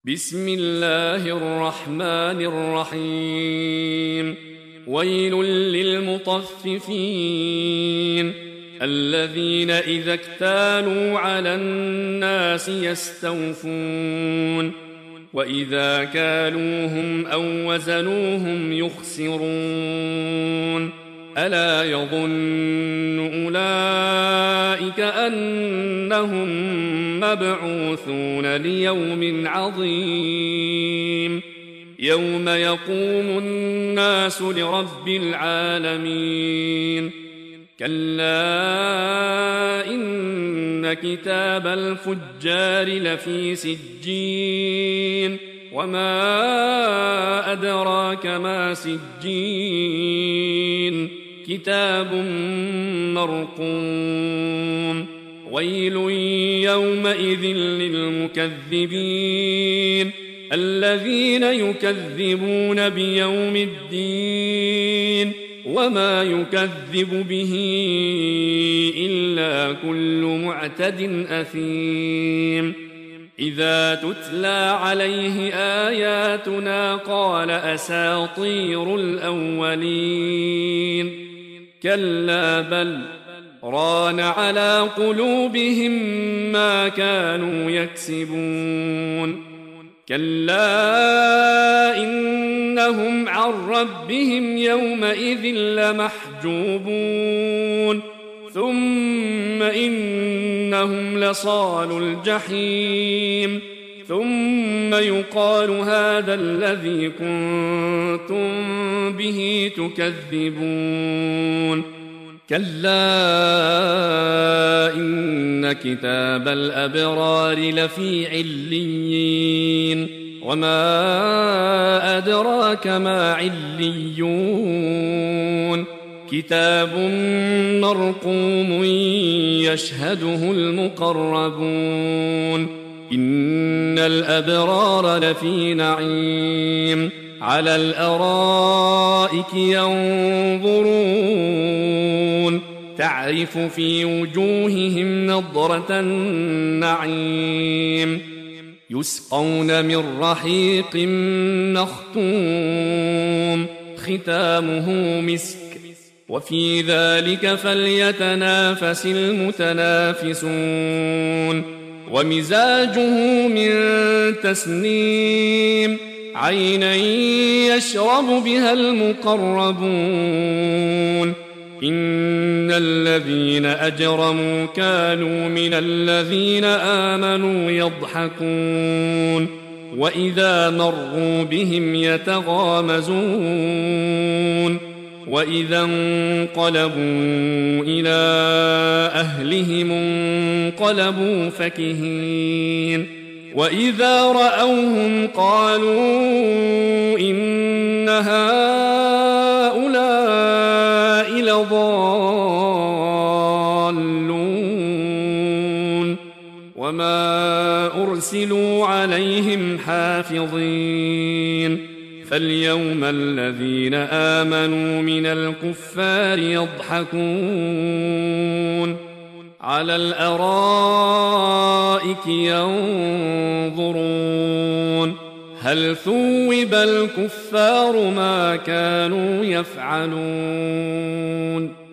بسم الله الرحمن الرحيم. ويل للمطففين الذين إذا اكتالوا على الناس يستوفون وإذا كالوهم أو وزنوهم يخسرون ألا يظن أولئك أنهم مبعوثون ليوم عظيم يوم يقوم الناس لرب العالمين. كلا إن كتاب الفجار لفي سجين وما أدراك ما سجين كتاب مرقوم. ويل يومئذ للمكذبين الذين يكذبون بيوم الدين وما يكذب به إلا كل معتد أثيم. إذا تتلى عليه آياتنا قال أساطير الأولين كلا بل ران على قلوبهم ما كانوا يكسبون. كلا إنهم عن ربهم يومئذ لمحجوبون ثم إنهم لصالو الجحيم ثم يقال هذا الذي كنتم به تكذبون. كلا إن كتاب الأبرار لفي عليين وما أدراك ما عليون كتاب مرقوم يشهده المقربون. إن الأبرار لفي نعيم على الأرائك ينظرون تعرف في وجوههم نضرة النعيم يسقون من رحيق مختوم ختامه مسك وفي ذلك فليتنافس المتنافسون. ومزاجه من تسنيم عينا يشرب بها المقربون. إن الذين أجرموا كانوا من الذين آمنوا يضحكون وإذا مروا بهم يتغامزون وإذا انقلبوا إلى أهلهم انقلبوا فكهين وإذا رأوهم قالوا إن هؤلاء لضالون وما أرسلوا عليهم حافظين. فاليوم الذين آمنوا من الكفار يضحكون على الأرائك ينظرون هل ثوب الكفار ما كانوا يفعلون.